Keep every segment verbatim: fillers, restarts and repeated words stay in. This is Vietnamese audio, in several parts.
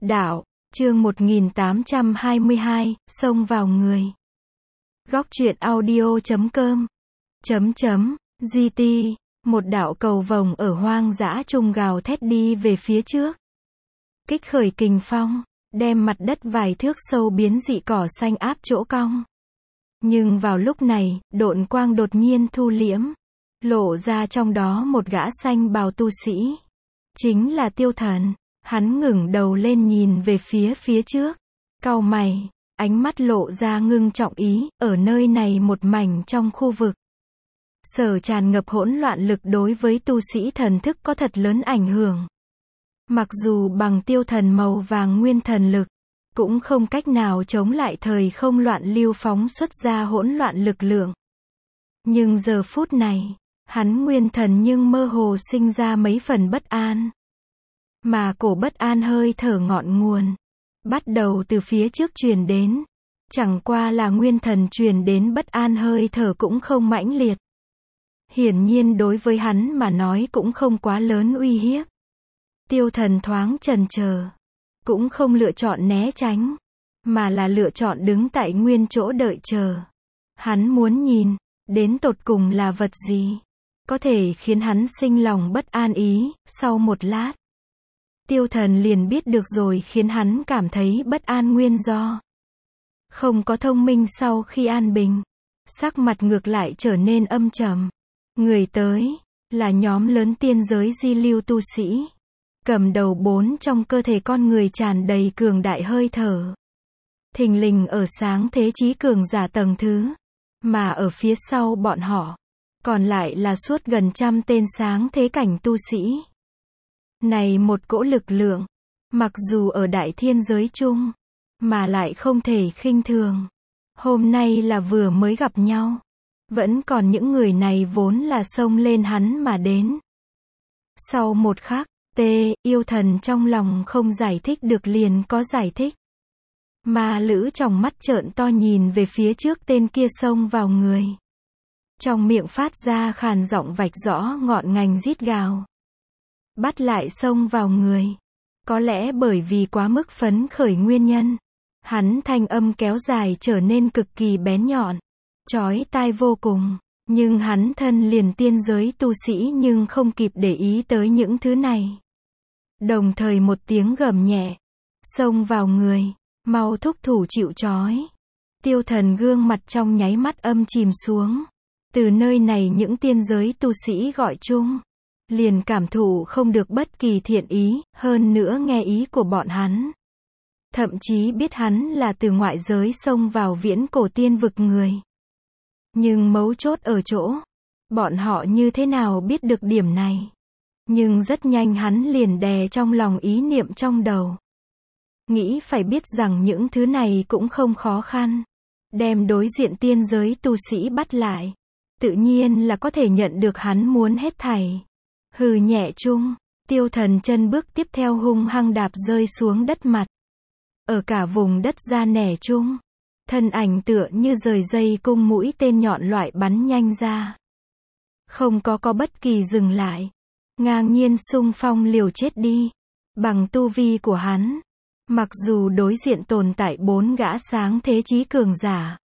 Đạo, chương một nghìn tám trăm hai mươi hai, xông vào người. Góc truyện audio chấm com chấm chấm giê tê, một đạo cầu vồng ở hoang dã trung gào thét đi về phía trước. Kích khởi kình phong, đem mặt đất vài thước sâu biến dị cỏ xanh áp chỗ cong. Nhưng vào lúc này, độn quang đột nhiên thu liễm, lộ ra trong đó một gã xanh bào tu sĩ. Chính là Tiêu Thần. Hắn ngẩng đầu lên nhìn về phía phía trước, cau mày, ánh mắt lộ ra ngưng trọng ý, ở nơi này một mảnh trong khu vực sở tràn ngập hỗn loạn lực đối với tu sĩ thần thức có thật lớn ảnh hưởng. Mặc dù bằng Tiêu Thần màu vàng nguyên thần lực, cũng không cách nào chống lại thời không loạn lưu phóng xuất ra hỗn loạn lực lượng. Nhưng giờ phút này, hắn nguyên thần nhưng mơ hồ sinh ra mấy phần bất an. Mà cổ bất an hơi thở ngọn nguồn, bắt đầu từ phía trước truyền đến. Chẳng qua là nguyên thần truyền đến bất an hơi thở cũng không mãnh liệt. Hiển nhiên đối với hắn mà nói cũng không quá lớn uy hiếp. Tiêu Thần thoáng chần chờ, cũng không lựa chọn né tránh, mà là lựa chọn đứng tại nguyên chỗ đợi chờ. Hắn muốn nhìn, đến tột cùng là vật gì, có thể khiến hắn sinh lòng bất an ý. Sau một lát, Tiêu Thần liền biết được rồi khiến hắn cảm thấy bất an nguyên do. Không có thông minh sau khi an bình, sắc mặt ngược lại trở nên âm trầm. Người tới, là nhóm lớn tiên giới di lưu tu sĩ. Cầm đầu bốn trong cơ thể con người tràn đầy cường đại hơi thở. Thình lình ở sáng thế chí cường giả tầng thứ. Mà ở phía sau bọn họ, còn lại là suốt gần trăm tên sáng thế cảnh tu sĩ. Này một cỗ lực lượng, mặc dù ở đại thiên giới chung, mà lại không thể khinh thường. Hôm nay là vừa mới gặp nhau, vẫn còn những người này vốn là xông lên hắn mà đến. Sau một khắc, tê, yêu thần trong lòng không giải thích được liền có giải thích. Ma lữ trong mắt trợn to nhìn về phía trước tên kia xông vào người. Trong miệng phát ra khàn giọng vạch rõ ngọn ngành rít gào. Bắt lại xông vào người. Có lẽ bởi vì quá mức phấn khởi nguyên nhân, hắn thanh âm kéo dài trở nên cực kỳ bén nhọn, chói tai vô cùng. Nhưng hắn thân liền tiên giới tu sĩ nhưng không kịp để ý tới những thứ này. Đồng thời một tiếng gầm nhẹ, xông vào người, mau thúc thủ chịu trói. Tiêu Thần gương mặt trong nháy mắt âm chìm xuống. Từ nơi này những tiên giới tu sĩ gọi chung, liền cảm thụ không được bất kỳ thiện ý, hơn nữa nghe ý của bọn hắn. Thậm chí biết hắn là từ ngoại giới xông vào viễn cổ tiên vực người. Nhưng mấu chốt ở chỗ, bọn họ như thế nào biết được điểm này. Nhưng rất nhanh hắn liền đè trong lòng ý niệm trong đầu. Nghĩ phải biết rằng những thứ này cũng không khó khăn. Đem đối diện tiên giới tu sĩ bắt lại, tự nhiên là có thể nhận được hắn muốn hết thảy. Hừ nhẹ chung, Tiêu Thần chân bước tiếp theo hung hăng đạp rơi xuống đất mặt. Ở cả vùng đất ra nẻ chung, thân ảnh tựa như rời dây cung mũi tên nhọn loại bắn nhanh ra. Không có có bất kỳ dừng lại. Ngang nhiên xung phong liều chết đi. Bằng tu vi của hắn, mặc dù đối diện tồn tại bốn gã sáng thế chí cường giả,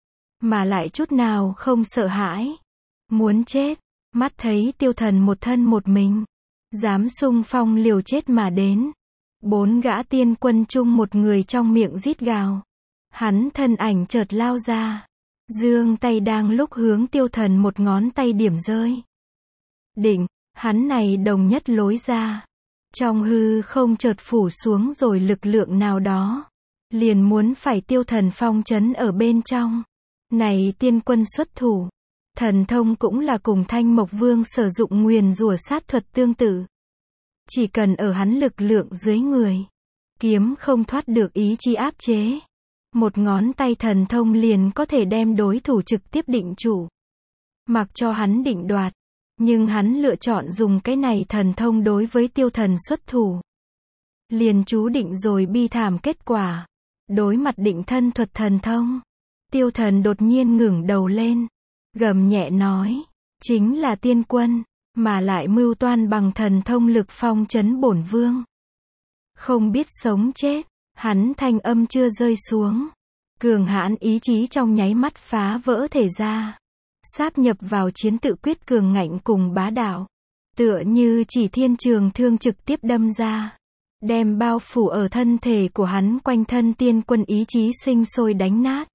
mà lại chút nào không sợ hãi. Muốn chết. Mắt thấy Tiêu Thần một thân một mình, dám xung phong liều chết mà đến. Bốn gã tiên quân chung một người trong miệng rít gào. Hắn thân ảnh chợt lao ra. Giương tay đang lúc hướng Tiêu Thần một ngón tay điểm rơi. Định, hắn này đồng nhất lối ra. Trong hư không chợt phủ xuống rồi lực lượng nào đó. Liền muốn phải Tiêu Thần phong trấn ở bên trong. Này tiên quân xuất thủ. Thần thông cũng là cùng Thanh Mộc Vương sử dụng nguyền rủa sát thuật tương tự. Chỉ cần ở hắn lực lượng dưới người, kiếm không thoát được ý chí áp chế. Một ngón tay thần thông liền có thể đem đối thủ trực tiếp định chủ. Mặc cho hắn định đoạt, nhưng hắn lựa chọn dùng cái này thần thông đối với Tiêu Thần xuất thủ. Liền chú định rồi bi thảm kết quả. Đối mặt định thân thuật thần thông, Tiêu Thần đột nhiên ngẩng đầu lên, gầm nhẹ nói, chính là tiên quân, mà lại mưu toan bằng thần thông lực phong trấn bổn vương. Không biết sống chết, hắn thanh âm chưa rơi xuống. Cường hãn ý chí trong nháy mắt phá vỡ thể ra. Sáp nhập vào chiến tự quyết cường ngạnh cùng bá đạo. Tựa như chỉ thiên trường thương trực tiếp đâm ra. Đem bao phủ ở thân thể của hắn quanh thân tiên quân ý chí sinh sôi đánh nát.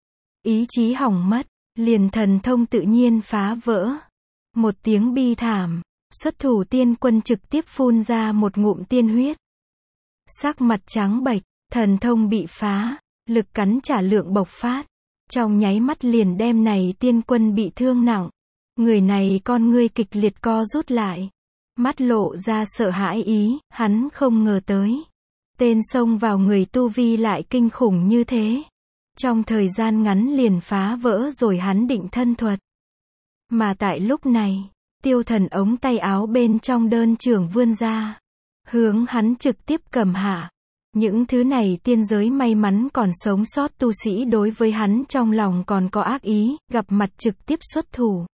Ý chí hỏng mất, liền thần thông tự nhiên phá vỡ. Một tiếng bi thảm, xuất thủ tiên quân trực tiếp phun ra một ngụm tiên huyết. Sắc mặt trắng bệch, thần thông bị phá, lực cắn trả lượng bộc phát. Trong nháy mắt liền đem này tiên quân bị thương nặng. Người này con ngươi kịch liệt co rút lại. Mắt lộ ra sợ hãi ý, hắn không ngờ tới. Tên xông vào người tu vi lại kinh khủng như thế. Trong thời gian ngắn liền phá vỡ rồi hắn định thân thuật. Mà tại lúc này, tiêu thần ống tay áo bên trong đơn trưởng vươn ra. Hướng hắn trực tiếp cầm hạ. Những thứ này tiên giới may mắn còn sống sót tu sĩ đối với hắn trong lòng còn có ác ý, gặp mặt trực tiếp xuất thủ.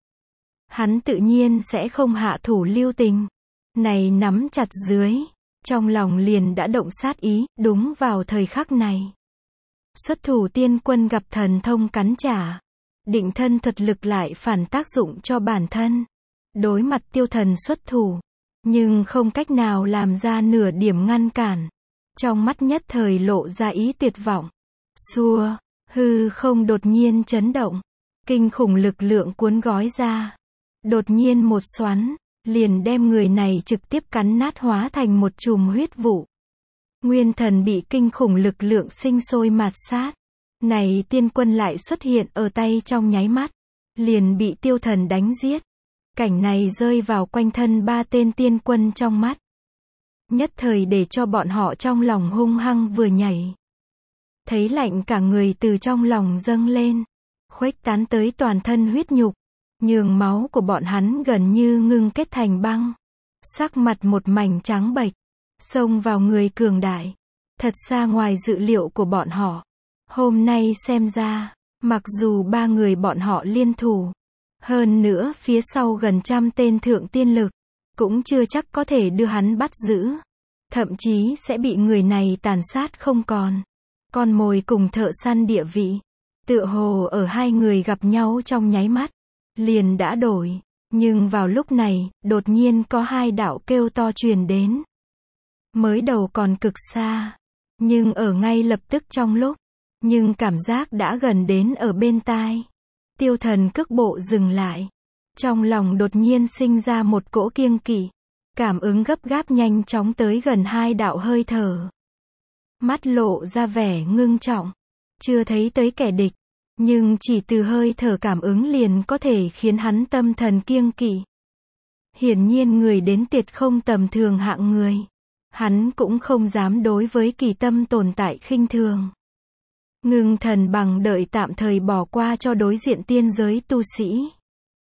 Hắn tự nhiên sẽ không hạ thủ lưu tình. Này nắm chặt dưới, trong lòng liền đã động sát ý, đúng vào thời khắc này. Xuất thủ tiên quân gặp thần thông cắn trả. Định thân thuật lực lại phản tác dụng cho bản thân. Đối mặt tiêu thần xuất thủ, nhưng không cách nào làm ra nửa điểm ngăn cản. Trong mắt nhất thời lộ ra ý tuyệt vọng. Xua, hư không đột nhiên chấn động. Kinh khủng lực lượng cuốn gói ra. Đột nhiên một xoắn, liền đem người này trực tiếp cắn nát hóa thành một chùm huyết vụ. Nguyên thần bị kinh khủng lực lượng sinh sôi mạt sát. Này tiên quân lại xuất hiện ở tay trong nháy mắt. Liền bị tiêu thần đánh giết. Cảnh này rơi vào quanh thân ba tên tiên quân trong mắt. Nhất thời để cho bọn họ trong lòng hung hăng vừa nhảy. Thấy lạnh cả người từ trong lòng dâng lên. Khuếch tán tới toàn thân huyết nhục. Nhường máu của bọn hắn gần như ngưng kết thành băng. Sắc mặt một mảnh trắng bệch. Xông vào người cường đại. Thật xa ngoài dự liệu của bọn họ. Hôm nay xem ra, mặc dù ba người bọn họ liên thủ. Hơn nữa phía sau gần trăm tên thượng tiên lực. Cũng chưa chắc có thể đưa hắn bắt giữ. Thậm chí sẽ bị người này tàn sát không còn. Con mồi cùng thợ săn địa vị. Tựa hồ ở hai người gặp nhau trong nháy mắt. Liền đã đổi. Nhưng vào lúc này, đột nhiên có hai đạo kêu to truyền đến. Mới đầu còn cực xa. Nhưng ở ngay lập tức trong lúc. Nhưng cảm giác đã gần đến ở bên tai. Tiêu thần cước bộ dừng lại. Trong lòng đột nhiên sinh ra một cỗ kiêng kỵ. Cảm ứng gấp gáp nhanh chóng tới gần hai đạo hơi thở. Mắt lộ ra vẻ ngưng trọng. Chưa thấy tới kẻ địch. Nhưng chỉ từ hơi thở cảm ứng liền có thể khiến hắn tâm thần kiêng kỵ. Hiển nhiên người đến tuyệt không tầm thường hạng người. Hắn cũng không dám đối với kỳ tâm tồn tại khinh thường. Ngưng thần bằng đợi tạm thời bỏ qua cho đối diện tiên giới tu sĩ.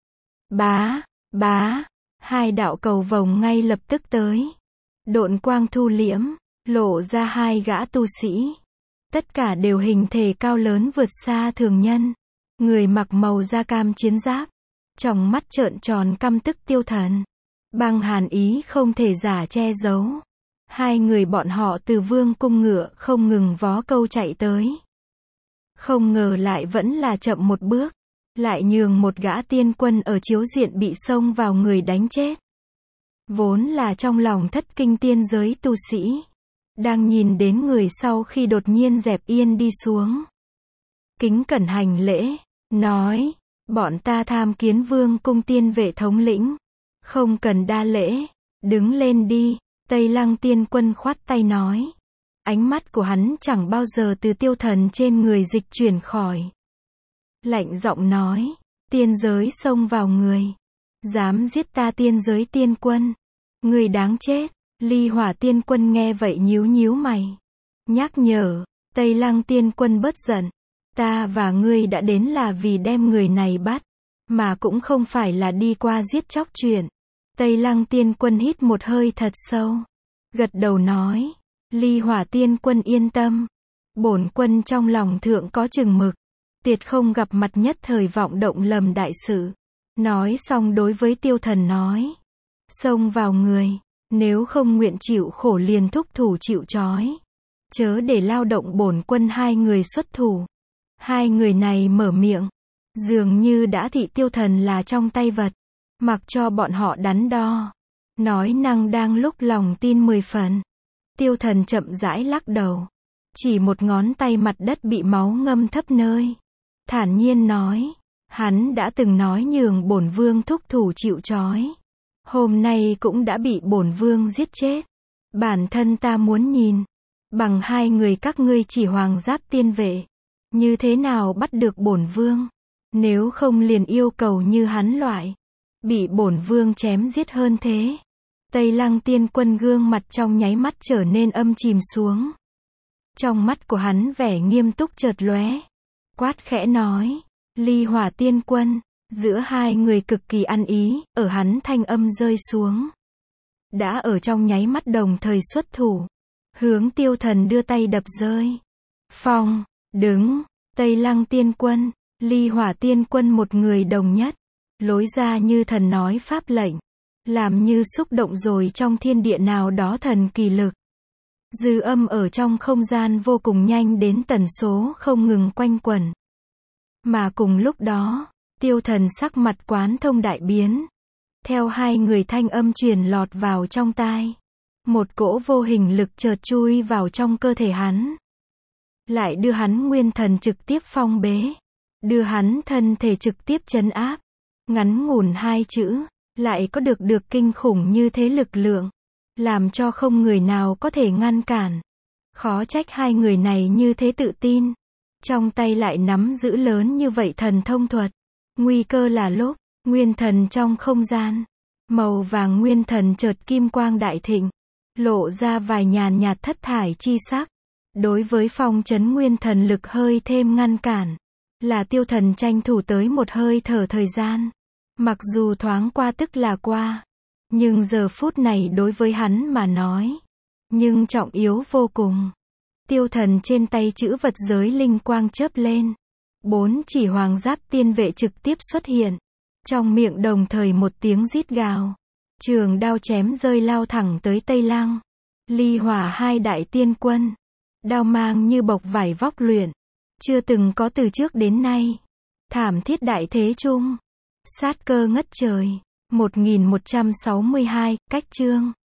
Bá, bá, hai đạo cầu vồng ngay lập tức tới. Độn quang thu liễm, lộ ra hai gã tu sĩ. Tất cả đều hình thể cao lớn vượt xa thường nhân. Người mặc màu da cam chiến giáp. Trong mắt trợn tròn căm tức tiêu thần. Băng hàn ý không thể giả che giấu. Hai người bọn họ từ vương cung ngựa không ngừng vó câu chạy tới. Không ngờ lại vẫn là chậm một bước. Lại nhường một gã tiên quân ở chiếu diện bị xông vào người đánh chết. Vốn là trong lòng thất kinh tiên giới tu sĩ. Đang nhìn đến người sau khi đột nhiên dẹp yên đi xuống. Kính cẩn hành lễ, nói, bọn ta tham kiến vương cung tiên vệ thống lĩnh. Không cần đa lễ, đứng lên đi, Tây Lăng tiên quân khoát tay nói. Ánh mắt của hắn chẳng bao giờ từ tiêu thần trên người dịch chuyển khỏi. Lạnh giọng nói, tiên giới xông vào người. Dám giết ta tiên giới tiên quân. Người đáng chết. Ly Hỏa tiên quân nghe vậy nhíu nhíu mày. Nhắc nhở, Tây Lăng tiên quân bớt giận. Ta và ngươi đã đến là vì đem người này bắt. Mà cũng không phải là đi qua giết chóc chuyện. Tây Lăng tiên quân hít một hơi thật sâu. Gật đầu nói. Ly Hỏa tiên quân yên tâm. Bổn quân trong lòng thượng có chừng mực. Tuyệt không gặp mặt nhất thời vọng động lầm đại sự. Nói xong đối với tiêu thần nói. Xông vào người. Nếu không nguyện chịu khổ liền thúc thủ chịu trói. Chớ để lao động bổn quân hai người xuất thủ. Hai người này mở miệng. Dường như đã thị Tiêu Thần là trong tay vật. Mặc cho bọn họ đắn đo. Nói năng đang lúc lòng tin mười phần. Tiêu Thần chậm rãi lắc đầu. Chỉ một ngón tay mặt đất bị máu ngâm thấp nơi. Thản nhiên nói. Hắn đã từng nói nhường bổn vương thúc thủ chịu trói. Hôm nay cũng đã bị bổn vương giết chết. Bản thân ta muốn nhìn. Bằng hai người các ngươi chỉ hoàng giáp tiên vệ. Như thế nào bắt được bổn vương. Nếu không liền yêu cầu như hắn loại. Bị bổn vương chém giết hơn thế. Tây Lăng Tiên Quân gương mặt trong nháy mắt trở nên âm chìm xuống. Trong mắt của hắn vẻ nghiêm túc chợt lóe. Quát khẽ nói. Ly Hỏa Tiên Quân. Giữa hai người cực kỳ ăn ý, ở hắn thanh âm rơi xuống. Đã ở trong nháy mắt đồng thời xuất thủ. Hướng Tiêu Thần đưa tay đập rơi. Phong, đứng, Tây Lăng Tiên Quân, Ly Hỏa Tiên Quân một người đồng nhất. Lối ra như thần nói pháp lệnh. Làm như xúc động rồi trong thiên địa nào đó thần kỳ lực. Dư âm ở trong không gian vô cùng nhanh đến tần số không ngừng quanh quẩn. Mà cùng lúc đó, Tiêu Thần sắc mặt quán thông đại biến. Theo hai người thanh âm truyền lọt vào trong tai. Một cỗ vô hình lực chợt chui vào trong cơ thể hắn. Lại đưa hắn nguyên thần trực tiếp phong bế. Đưa hắn thân thể trực tiếp trấn áp. Ngắn ngủn hai chữ, lại có được được kinh khủng như thế lực lượng. Làm cho không người nào có thể ngăn cản. Khó trách hai người này như thế tự tin. Trong tay lại nắm giữ lớn như vậy thần thông thuật. Nguy cơ là lúc, nguyên thần trong không gian. Màu vàng nguyên thần chợt kim quang đại thịnh. Lộ ra vài nhàn nhạt thất thải chi sắc. Đối với phong trấn nguyên thần lực hơi thêm ngăn cản. Là Tiêu Thần tranh thủ tới một hơi thở thời gian. Mặc dù thoáng qua tức là qua. Nhưng giờ phút này đối với hắn mà nói. Nhưng trọng yếu vô cùng. Tiêu Thần trên tay chữ vật giới linh quang chớp lên. Bốn chỉ hoàng giáp tiên vệ trực tiếp xuất hiện. Trong miệng đồng thời một tiếng rít gào. Trường đao chém rơi lao thẳng tới Tây Lăng. Ly Hỏa hai đại tiên quân. Đao mang như bộc vải vóc luyện. Chưa từng có từ trước đến nay. Thảm thiết đại thế chung. Sát cơ ngất trời. một nghìn một trăm sáu mươi hai, cách chương.